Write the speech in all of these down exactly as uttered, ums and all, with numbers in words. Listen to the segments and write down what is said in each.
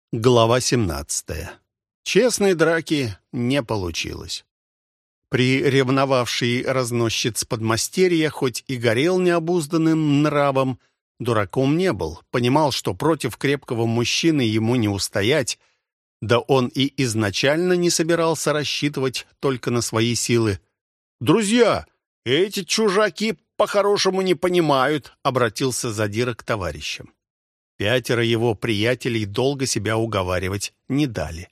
Глава семнадцатая. Честной драки не получилось. Приревновавший разносчиц подмастерья, хоть и горел необузданным нравом, дураком не был. Понимал, что против крепкого мужчины ему не устоять, да он и изначально не собирался рассчитывать только на свои силы. «Друзья, эти чужаки по-хорошему не понимают», — обратился задира к товарищам. Пятеро его приятелей долго себя уговаривать не дали.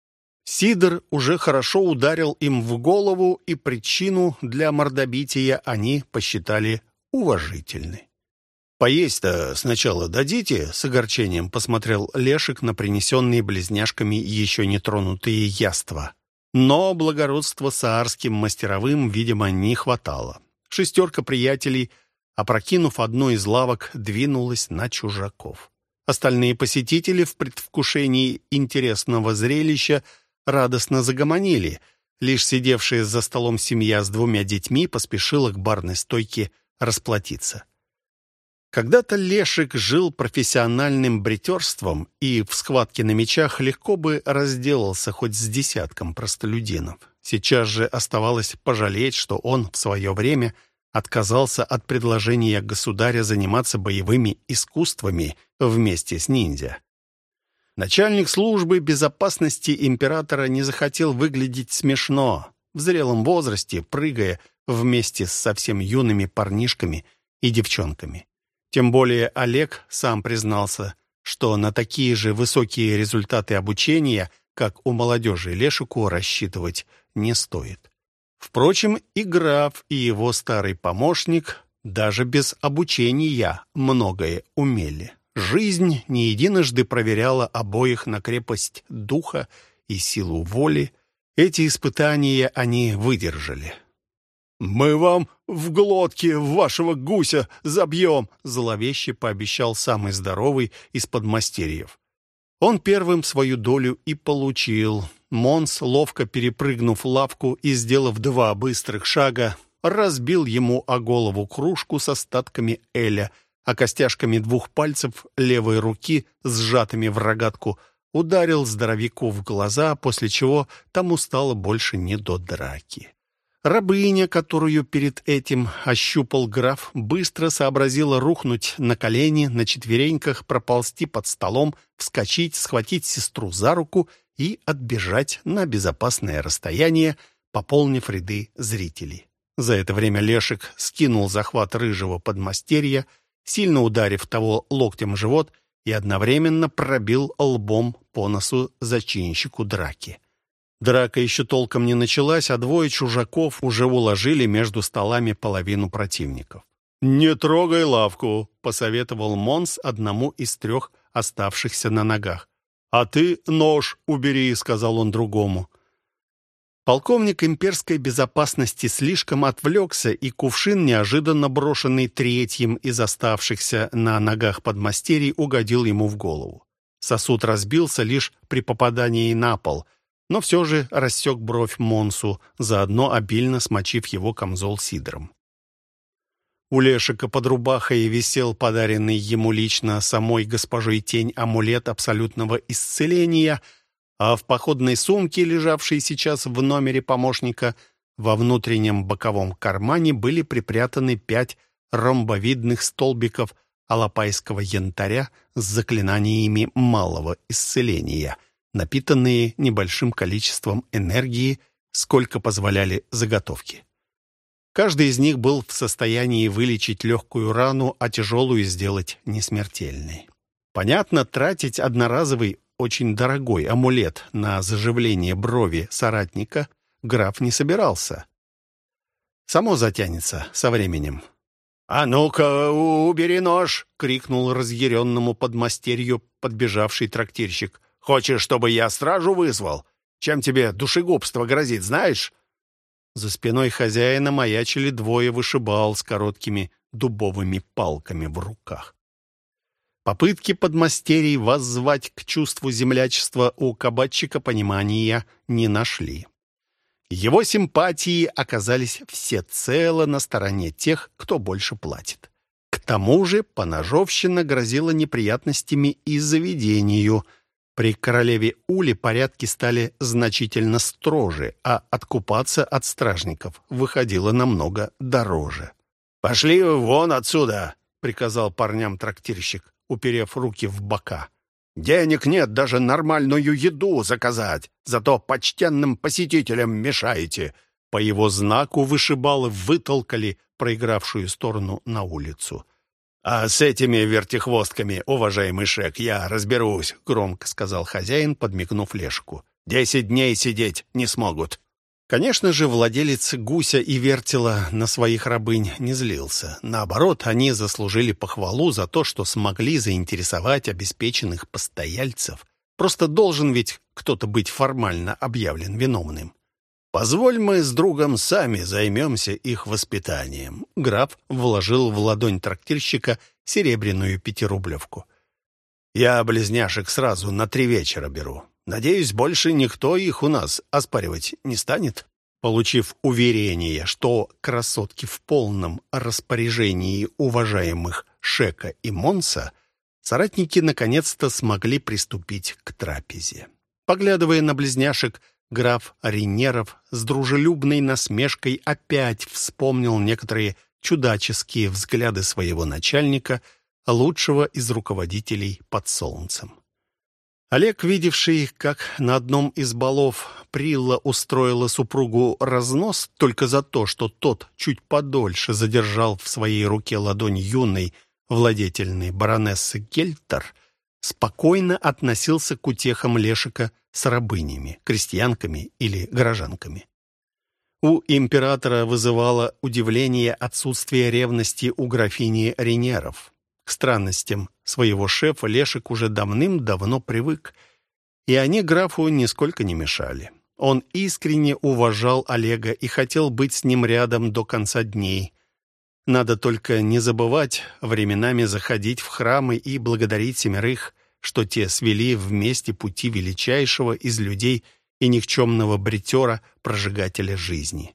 Сидор уже хорошо ударил им в голову, и причину для мордобития они посчитали уважительной. «Поесть-то сначала дадите?» — с огорчением посмотрел Лешек на принесенные близняшками еще не тронутые яства. Но благородства саарским мастеровым, видимо, не хватало. Шестерка приятелей, опрокинув одну из лавок, двинулась на чужаков. Остальные посетители в предвкушении интересного зрелища радостно загомонили. Лишь сидевшая за столом семья с двумя детьми поспешила к барной стойке расплатиться. Когда-то Лешек жил профессиональным бритерством и в схватке на мечах легко бы разделался хоть с десятком простолюдинов. Сейчас же оставалось пожалеть, что он в свое время отказался от предложения государя заниматься боевыми искусствами вместе с ниндзя. Начальник службы безопасности императора не захотел выглядеть смешно, в зрелом возрасте, прыгая вместе с совсем юными парнишками и девчонками. Тем более Олег сам признался, что на такие же высокие результаты обучения, как у молодежи, Лешику рассчитывать не стоит. Впрочем, и граф, и его старый помощник даже без обучения многое умели. Жизнь не единожды проверяла обоих на крепость духа и силу воли. Эти испытания они выдержали. «Мы вам в глотке вашего гуся забьем!» — зловеще пообещал самый здоровый из подмастерьев. Он первым свою долю и получил. Монс, ловко перепрыгнув лавку и сделав два быстрых шага, разбил ему о голову кружку с остатками эля, а костяшками двух пальцев левой руки, сжатыми в рогатку, ударил здоровяку в глаза, после чего тому стало больше не до драки. Рабыня, которую перед этим ощупал граф, быстро сообразила рухнуть на колени, на четвереньках проползти под столом, вскочить, схватить сестру за руку и отбежать на безопасное расстояние, пополнив ряды зрителей. За это время Лешек скинул захват рыжего подмастерья, сильно ударив того локтем в живот, и одновременно пробил лбом по носу зачинщику драки. Драка еще толком не началась, а двое чужаков уже уложили между столами половину противников. «Не трогай лавку», — посоветовал Монс одному из трех оставшихся на ногах. «А ты нож убери», — сказал он другому. Полковник имперской безопасности слишком отвлекся, и кувшин, неожиданно брошенный третьим из оставшихся на ногах подмастерий, угодил ему в голову. Сосуд разбился лишь при попадании на пол, но все же рассек бровь Монсу, заодно обильно смочив его камзол сидром. У Лешика под рубахой висел подаренный ему лично самой госпожой Тень амулет абсолютного исцеления, а в походной сумке, лежавшей сейчас в номере помощника, во внутреннем боковом кармане были припрятаны пять ромбовидных столбиков алапайского янтаря с заклинаниями малого исцеления, напитанные небольшим количеством энергии, сколько позволяли заготовки. Каждый из них был в состоянии вылечить легкую рану, а тяжелую сделать несмертельной. Понятно, тратить одноразовый, очень дорогой амулет на заживление брови соратника граф не собирался. Само затянется со временем. «А ну-ка, убери нож!» — крикнул разъяренному подмастерью подбежавший трактирщик. «Хочешь, чтобы я стражу вызвал? Чем тебе душегубство грозит, знаешь?» За спиной хозяина маячили двое вышибал с короткими дубовыми палками в руках. Попытки подмастерий воззвать к чувству землячества у кабачика понимания не нашли. Его симпатии оказались всецело на стороне тех, кто больше платит. К тому же поножовщина грозила неприятностями и заведению. При королеве Уле порядки стали значительно строже, а откупаться от стражников выходило намного дороже. «Пошли вон отсюда!» — приказал парням трактирщик, уперев руки в бока. «Денег нет даже нормальную еду заказать, зато почтенным посетителям мешаете». По его знаку вышибалы вытолкали проигравшую сторону на улицу. «А с этими вертихвостками, уважаемый шек, я разберусь», — громко сказал хозяин, подмигнув Лешку. «Десять дней сидеть не смогут». Конечно же, владелец гуся и вертела на своих рабынь не злился. Наоборот, они заслужили похвалу за то, что смогли заинтересовать обеспеченных постояльцев. Просто должен ведь кто-то быть формально объявлен виновным. «Позволь, мы с другом сами займемся их воспитанием». Граф вложил в ладонь трактирщика серебряную пятирублевку. «Я близняшек сразу на три вечера беру. Надеюсь, больше никто их у нас оспаривать не станет». Получив уверение, что красотки в полном распоряжении уважаемых Шека и Монса, соратники наконец-то смогли приступить к трапезе. Поглядывая на близняшек, граф Ринеров с дружелюбной насмешкой опять вспомнил некоторые чудаческие взгляды своего начальника, лучшего из руководителей под солнцем. Олег, видевший, как на одном из балов Прилла устроила супругу разнос только за то, что тот чуть подольше задержал в своей руке ладонь юной владетельной баронессы Гельтер, спокойно относился к утехам Лешика с рабынями, крестьянками или горожанками. У императора вызывало удивление отсутствие ревности у графини Ринеров. К странностям своего шефа Лешик уже давным-давно привык, и они графу нисколько не мешали. Он искренне уважал Олега и хотел быть с ним рядом до конца дней. Надо только не забывать временами заходить в храмы и благодарить семерых, что те свели вместе пути величайшего из людей и никчемного бритера, прожигателя жизни.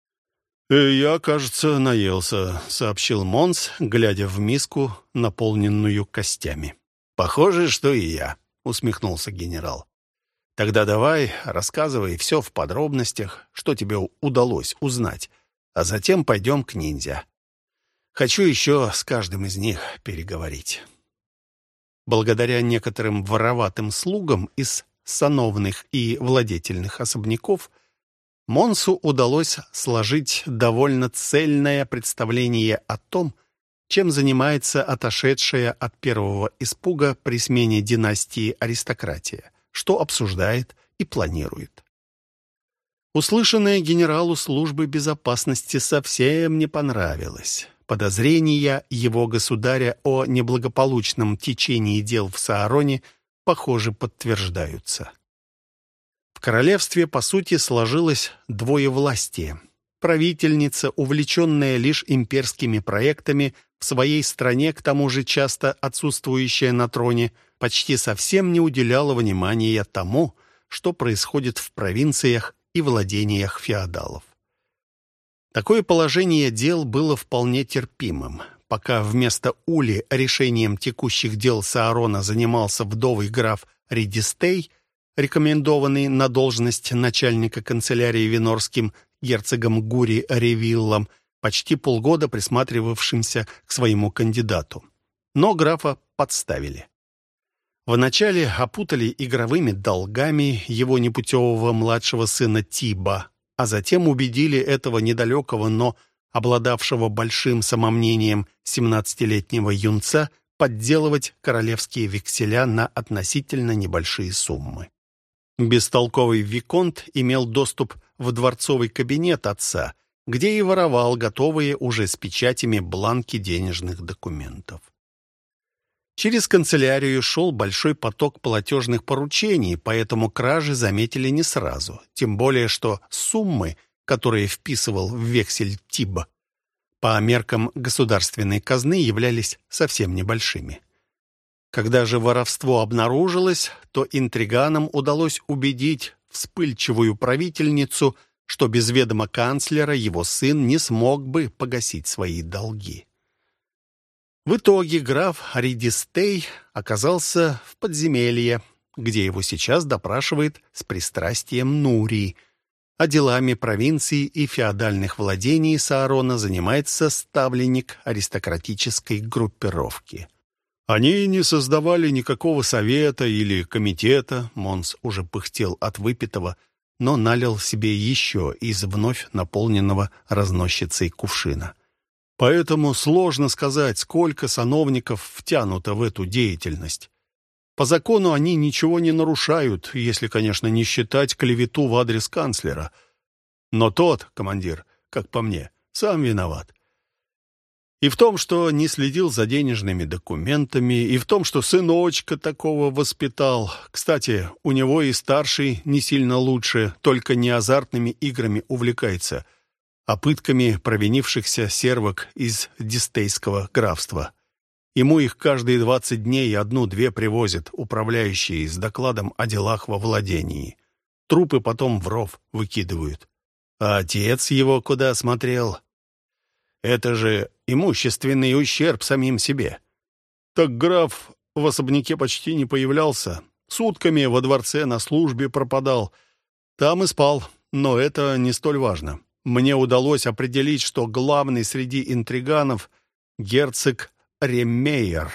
«Я, кажется, наелся», — сообщил Монс, глядя в миску, наполненную костями. «Похоже, что и я», — усмехнулся генерал. «Тогда давай, рассказывай все в подробностях, что тебе удалось узнать, а затем пойдем к ниндзя. Хочу еще с каждым из них переговорить». Благодаря некоторым вороватым слугам из сановных и владетельных особняков Монсу удалось сложить довольно цельное представление о том, чем занимается отошедшая от первого испуга при смене династии аристократия, что обсуждает и планирует. Услышанное генералу службы безопасности совсем не понравилось. Подозрения его государя о неблагополучном течении дел в Саароне, похоже, подтверждаются. В королевстве, по сути, сложилось двоевластие. Правительница, увлеченная лишь имперскими проектами, в своей стране, к тому же часто отсутствующая на троне, почти совсем не уделяла внимания тому, что происходит в провинциях и владениях феодалов. Такое положение дел было вполне терпимым. Пока вместо Ули решением текущих дел Саарона занимался вдовый граф Ридистей, рекомендованный на должность начальника канцелярии винорским герцогом Гури Ревиллом, почти полгода присматривавшимся к своему кандидату. Но графа подставили. Вначале опутали игровыми долгами его непутевого младшего сына Тиба, а затем убедили этого недалекого, но обладавшего большим самомнением семнадцатилетнего юнца подделывать королевские векселя на относительно небольшие суммы. Бестолковый виконт имел доступ в дворцовый кабинет отца, где и воровал готовые уже с печатями бланки денежных документов. Через канцелярию шел большой поток платежных поручений, поэтому кражи заметили не сразу, тем более что суммы, которые вписывал в вексель Тиба, по меркам государственной казны являлись совсем небольшими. Когда же воровство обнаружилось, то интриганам удалось убедить вспыльчивую правительницу, что без ведома канцлера его сын не смог бы погасить свои долги. В итоге граф Ридистей оказался в подземелье, где его сейчас допрашивает с пристрастием Нури. А делами провинции и феодальных владений Саарона занимается ставленник аристократической группировки. Они не создавали никакого совета или комитета, Монс уже пыхтел от выпитого, но налил себе еще из вновь наполненного разносчицей кувшина. Поэтому сложно сказать, сколько сановников втянуто в эту деятельность. По закону они ничего не нарушают, если, конечно, не считать клевету в адрес канцлера. Но тот, командир, как по мне, сам виноват. И в том, что не следил за денежными документами, и в том, что сыночка такого воспитал. Кстати, у него и старший не сильно лучше, только не азартными играми увлекается, а пытками провинившихся сервок из Дистейского графства. Ему их каждые двадцать дней одну-две привозят управляющие с докладом о делах во владении. Трупы потом в ров выкидывают. А отец его куда смотрел? Это же имущественный ущерб самим себе. Так граф в особняке почти не появлялся. Сутками во дворце на службе пропадал. Там и спал, но это не столь важно. Мне удалось определить, что главный среди интриганов — герцог Реммейер.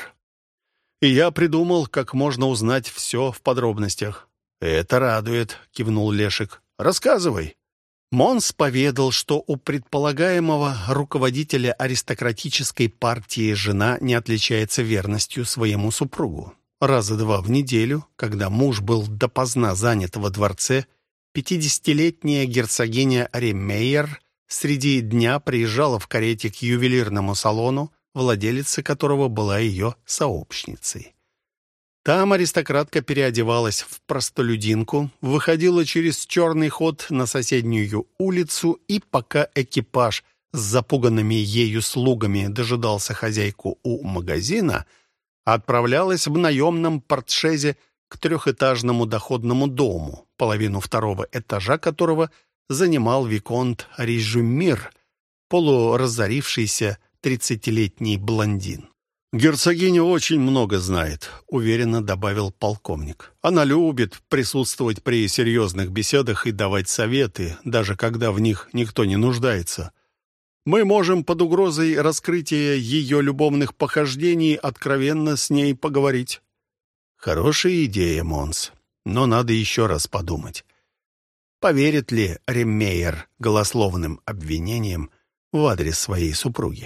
И я придумал, как можно узнать все в подробностях. «Это радует», — кивнул Лешек. «Рассказывай». Монс поведал, что у предполагаемого руководителя аристократической партии жена не отличается верностью своему супругу. Раза два в неделю, когда муж был допоздна занят во дворце, пятидесятилетняя герцогиня Реммейер среди дня приезжала в карете к ювелирному салону, владелица которого была ее сообщницей. Там аристократка переодевалась в простолюдинку, выходила через черный ход на соседнюю улицу, и пока экипаж с запуганными ею слугами дожидался хозяйку у магазина, отправлялась в наемном портшезе к трехэтажному доходному дому, половину второго этажа которого занимал виконт Рижумир, полуразорившийся тридцатилетний блондин. «Герцогиня очень много знает», — уверенно добавил полковник. «Она любит присутствовать при серьезных беседах и давать советы, даже когда в них никто не нуждается. Мы можем под угрозой раскрытия ее любовных похождений откровенно с ней поговорить». «Хорошая идея, Монс, но надо еще раз подумать. Поверит ли Реммейер голословным обвинениям в адрес своей супруги?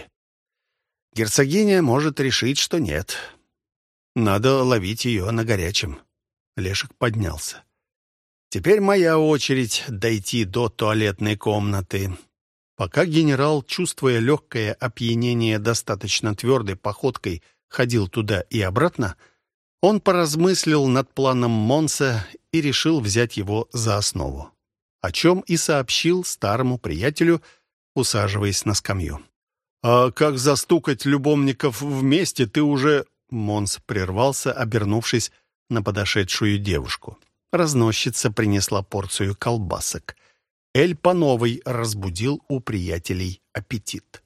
Герцогиня может решить, что нет. Надо ловить ее на горячем». Лешек поднялся. «Теперь моя очередь дойти до туалетной комнаты». Пока генерал, чувствуя легкое опьянение, достаточно твердой походкой ходил туда и обратно, он поразмыслил над планом Монса и решил взять его за основу, о чем и сообщил старому приятелю, усаживаясь на скамью. «А как застукать любовников вместе, ты уже...» Монс прервался, обернувшись на подошедшую девушку. Разносчица принесла порцию колбасок. Эль по новой разбудил у приятелей аппетит.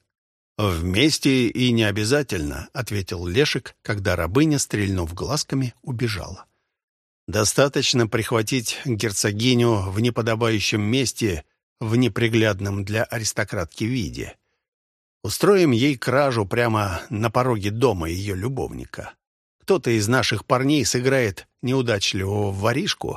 «Вместе и не обязательно», — ответил Лешек, когда рабыня, стрельнув глазками, убежала. «Достаточно прихватить герцогиню в неподобающем месте, в неприглядном для аристократки виде. Устроим ей кражу прямо на пороге дома ее любовника. Кто-то из наших парней сыграет неудачливого воришку,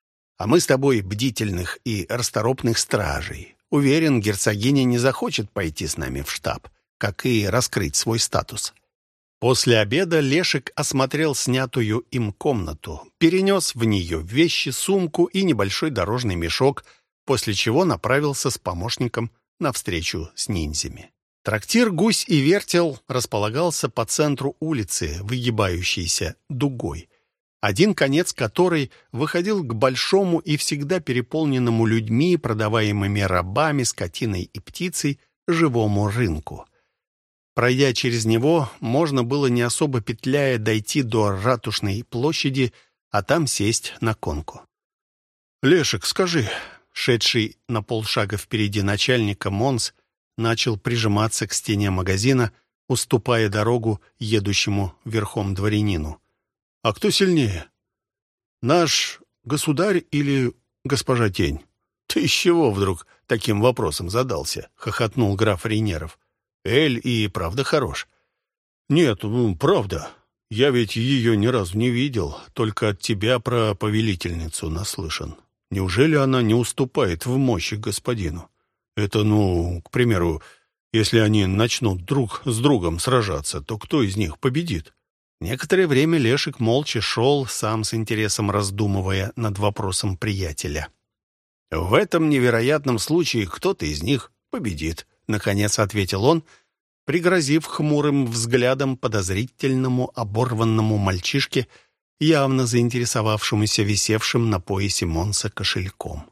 а мы с тобой бдительных и расторопных стражей. Уверен, герцогиня не захочет пойти с нами в штаб, как и раскрыть свой статус». После обеда Лешек осмотрел снятую им комнату, перенес в нее вещи, сумку и небольшой дорожный мешок, после чего направился с помощником на встречу с ниндзями. Трактир «Гусь и вертел» располагался по центру улицы, выгибающейся дугой, один конец которой выходил к большому и всегда переполненному людьми, продаваемыми рабами, скотиной и птицей, живому рынку. Пройдя через него, можно было не особо петляя дойти до Ратушной площади, а там сесть на конку. «Лешек, скажи», — шедший на полшага впереди начальника Монс начал прижиматься к стене магазина, уступая дорогу едущему верхом дворянину. «А кто сильнее?» Наш государь или госпожа Тень?» «Ты с чего вдруг таким вопросом задался?» — хохотнул граф Рейнеров. «Эль и правда хорош». «Нет, ну, правда. Я ведь ее ни разу не видел, только от тебя про повелительницу наслышан. Неужели она не уступает в мощи господину? Это, ну, к примеру, если они начнут друг с другом сражаться, то кто из них победит?» Некоторое время Лешек молча шел, сам с интересом раздумывая над вопросом приятеля. «В этом невероятном случае кто-то из них победит», — наконец ответил он, пригрозив хмурым взглядом подозрительному оборванному мальчишке, явно заинтересовавшемуся висевшим на поясе Монса кошельком.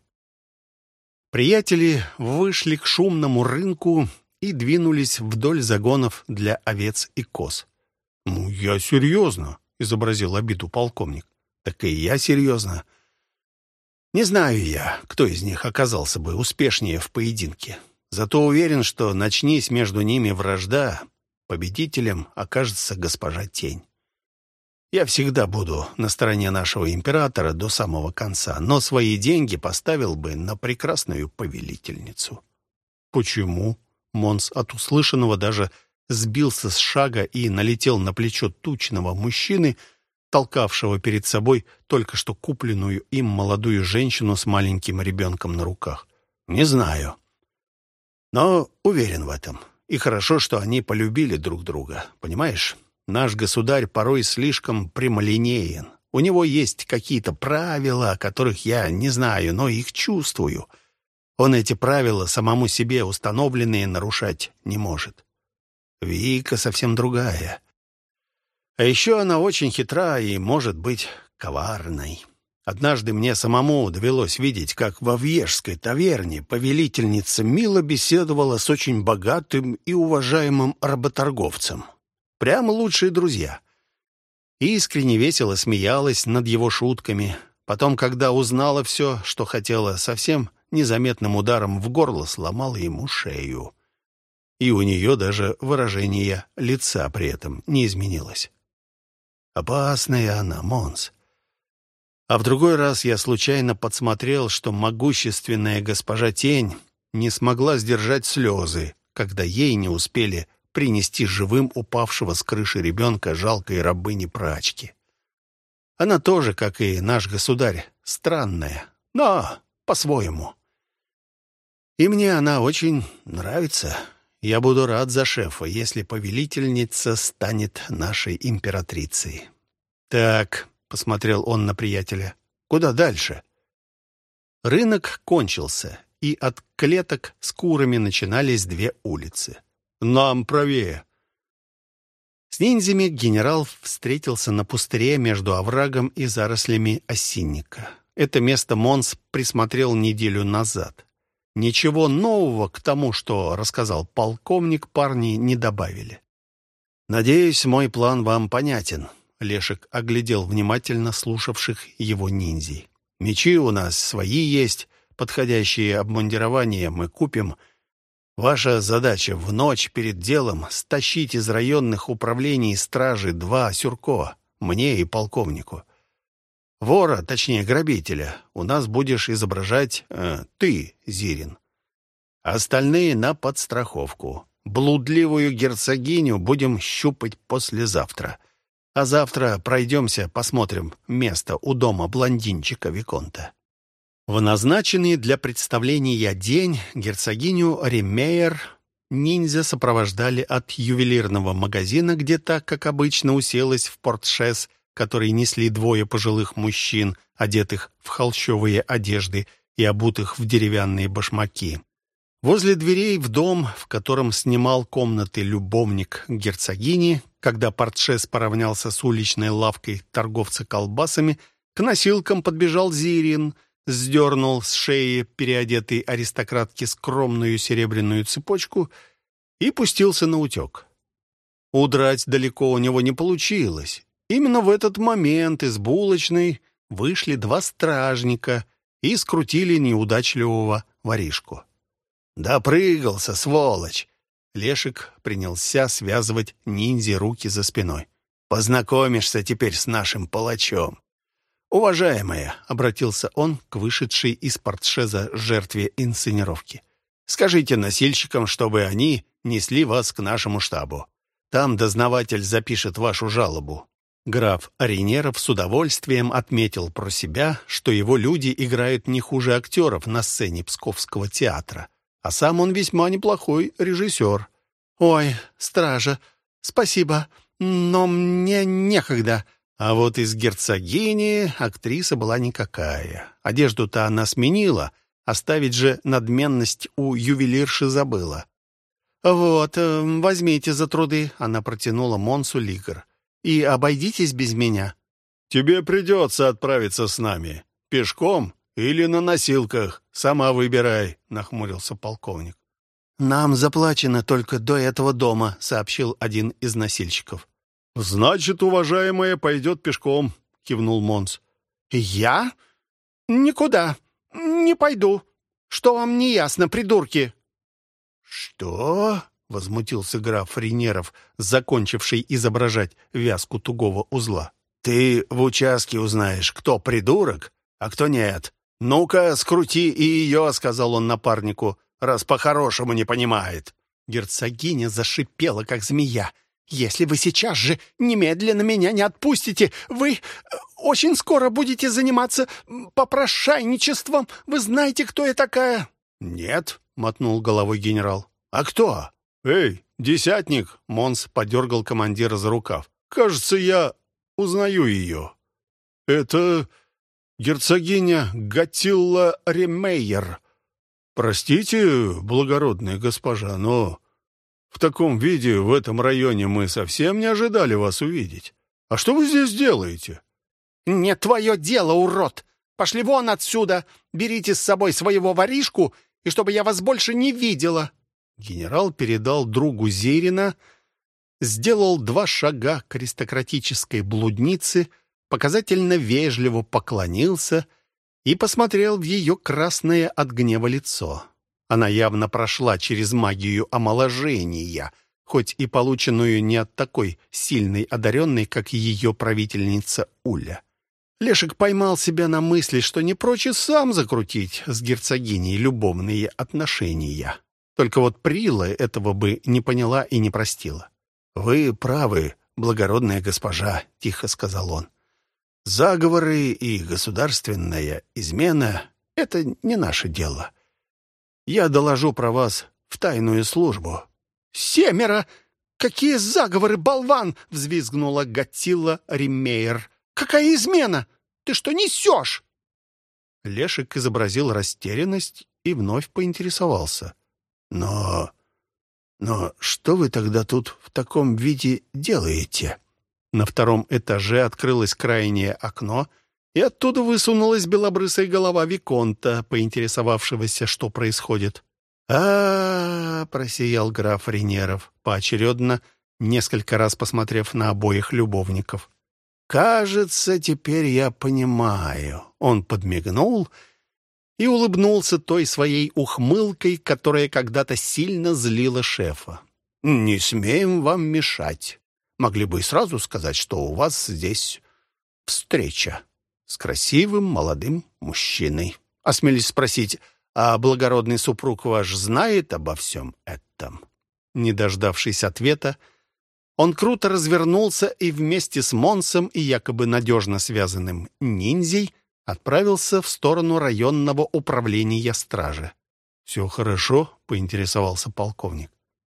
Приятели вышли к шумному рынку и двинулись вдоль загонов для овец и коз. «Ну, я серьезно», — изобразил обиду полковник. «Так и я серьезно. Не знаю я, кто из них оказался бы успешнее в поединке. Зато уверен, что начнись между ними вражда, победителем окажется госпожа Тень. Я всегда буду на стороне нашего императора до самого конца, но свои деньги поставил бы на прекрасную повелительницу». «Почему?» Монс от услышанного даже сбился с шага и налетел на плечо тучного мужчины, толкавшего перед собой только что купленную им молодую женщину с маленьким ребенком на руках. «Не знаю. Но уверен в этом. И хорошо, что они полюбили друг друга. Понимаешь, наш государь порой слишком прямолинеен. У него есть какие-то правила, которых я не знаю, но их чувствую. Он эти правила самому себе установленные нарушать не может. Вика совсем другая. А еще она очень хитра и может быть коварной. Однажды мне самому довелось видеть, как во Вьежской таверне повелительница мило беседовала с очень богатым и уважаемым работорговцем. Прямо лучшие друзья. Искренне весело смеялась над его шутками. Потом, когда узнала все, что хотела, совсем незаметным ударом в горло сломала ему шею. И у нее даже выражение лица при этом не изменилось. Опасная она, Монс. А в другой раз я случайно подсмотрел, что могущественная госпожа Тень не смогла сдержать слезы, когда ей не успели принести живым упавшего с крыши ребенка жалкой рабыни-прачки. Она тоже, как и наш государь, странная, но по-своему. И мне она очень нравится. Я буду рад за шефа, если повелительница станет нашей императрицей. Так, посмотрел он на приятеля, куда дальше? Рынок кончился, и от клеток с курами начинались две улицы. Нам правее. С ниндзями генерал встретился на пустыре между оврагом и зарослями осинника. Это место Монс присмотрел неделю назад. Ничего нового к тому, что рассказал полковник, парни не добавили. «Надеюсь, мой план вам понятен», — Лешек оглядел внимательно слушавших его ниндзей. «Мечи у нас свои есть, подходящие обмундирования мы купим. Ваша задача в ночь перед делом стащить из районных управлений стражи два сюрко, мне и полковнику. Вора, точнее грабителя, у нас будешь изображать э, ты, Зирин. Остальные на подстраховку. Блудливую герцогиню будем щупать послезавтра. А завтра пройдемся, посмотрим место у дома блондинчика Виконта». В назначенный для представления день герцогиню Ремейер ниндзя сопровождали от ювелирного магазина, где так, как обычно, уселась в портшес, который несли двое пожилых мужчин, одетых в холщовые одежды и обутых в деревянные башмаки. Возле дверей в дом, в котором снимал комнаты любовник герцогини, когда портшес поравнялся с уличной лавкой торговца колбасами, к носилкам подбежал Зирин, сдернул с шеи переодетой аристократки скромную серебряную цепочку и пустился на утек. Удрать далеко у него не получилось. Именно в этот момент из булочной вышли два стражника и скрутили неудачливого воришку. «Допрыгался, сволочь!» Лешек принялся связывать ниндзя руки за спиной. «Познакомишься теперь с нашим палачом. «Уважаемая», — обратился он к вышедшей из портшеза жертве инсценировки, «скажите носильщикам, чтобы они несли вас к нашему штабу. Там дознаватель запишет вашу жалобу». Граф Рейнеров с удовольствием отметил про себя, что его люди играют не хуже актеров на сцене Псковского театра, а сам он весьма неплохой режиссер. «Ой, стража, спасибо, но мне некогда». А вот из герцогини актриса была никакая. Одежду-то она сменила, оставить же надменность у ювелирши забыла. «Вот, возьмите за труды», — она протянула Монсу лигр. «И обойдитесь без меня». «Тебе придется отправиться с нами. Пешком или на носилках. Сама выбирай», — нахмурился полковник. «Нам заплачено только до этого дома», — сообщил один из носильщиков. «Значит, уважаемая пойдет пешком», — кивнул Монс. «Я? Никуда. Не пойду. Что вам не ясно, придурки?» «Что?» — возмутился граф Рейнеров, закончивший изображать вязку тугого узла. «Ты в участке узнаешь, кто придурок, а кто нет. Ну-ка, скрути и ее», — сказал он напарнику, «раз по-хорошему не понимает». Герцогиня зашипела, как змея. «Если вы сейчас же немедленно меня не отпустите, вы очень скоро будете заниматься попрошайничеством. Вы знаете, кто я такая?» «Нет», — мотнул головой генерал. «А кто?» «Эй, десятник!» — Монс подергал командира за рукав. «Кажется, я узнаю ее. Это герцогиня Гатилла Ремейер. Простите, благородная госпожа, но в таком виде в этом районе мы совсем не ожидали вас увидеть. А что вы здесь делаете?» «Не твое дело, урод! Пошли вон отсюда! Берите с собой своего воришку, и чтобы я вас больше не видела!» Генерал передал другу Зерина, сделал два шага к аристократической блуднице, показательно вежливо поклонился и посмотрел в ее красное от гнева лицо. Она явно прошла через магию омоложения, хоть и полученную не от такой сильной одаренной, как ее правительница Уля. Лешек поймал себя на мысли, что не прочь и сам закрутить с герцогиней любовные отношения. Только вот Прила этого бы не поняла и не простила. «Вы правы, благородная госпожа», — тихо сказал он. «Заговоры и государственная измена — это не наше дело. Я доложу про вас в тайную службу». «Семеро! Какие заговоры, болван!» — взвизгнула Гатилла Ремейер. «Какая измена? Ты что несешь?» Лешек изобразил растерянность и вновь поинтересовался. «Но... но что вы тогда тут в таком виде делаете?» На втором этаже открылось крайнее окно, и оттуда высунулась белобрысая голова виконта, поинтересовавшегося, что происходит. а, -а, -а просиял граф Рейнеров, поочередно, несколько раз посмотрев на обоих любовников. «Кажется, теперь я понимаю». Он подмигнул и улыбнулся той своей ухмылкой, которая когда-то сильно злила шефа. «Не смеем вам мешать. Могли бы и сразу сказать, что у вас здесь встреча с красивым молодым мужчиной. Осмелись спросить, а благородный супруг ваш знает обо всем этом?» Не дождавшись ответа, он круто развернулся и вместе с Монсом и якобы надежно связанным ниндзей отправился в сторону районного управления стражи. «Все хорошо?» — поинтересовался полковник.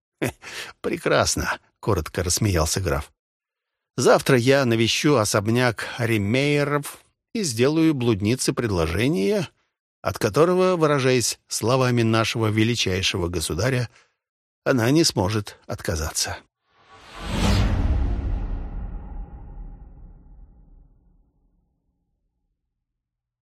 «Прекрасно», — коротко рассмеялся граф. «Завтра я навещу особняк Ремейеров и сделаю блуднице предложение, от которого, выражаясь словами нашего величайшего государя, она не сможет отказаться».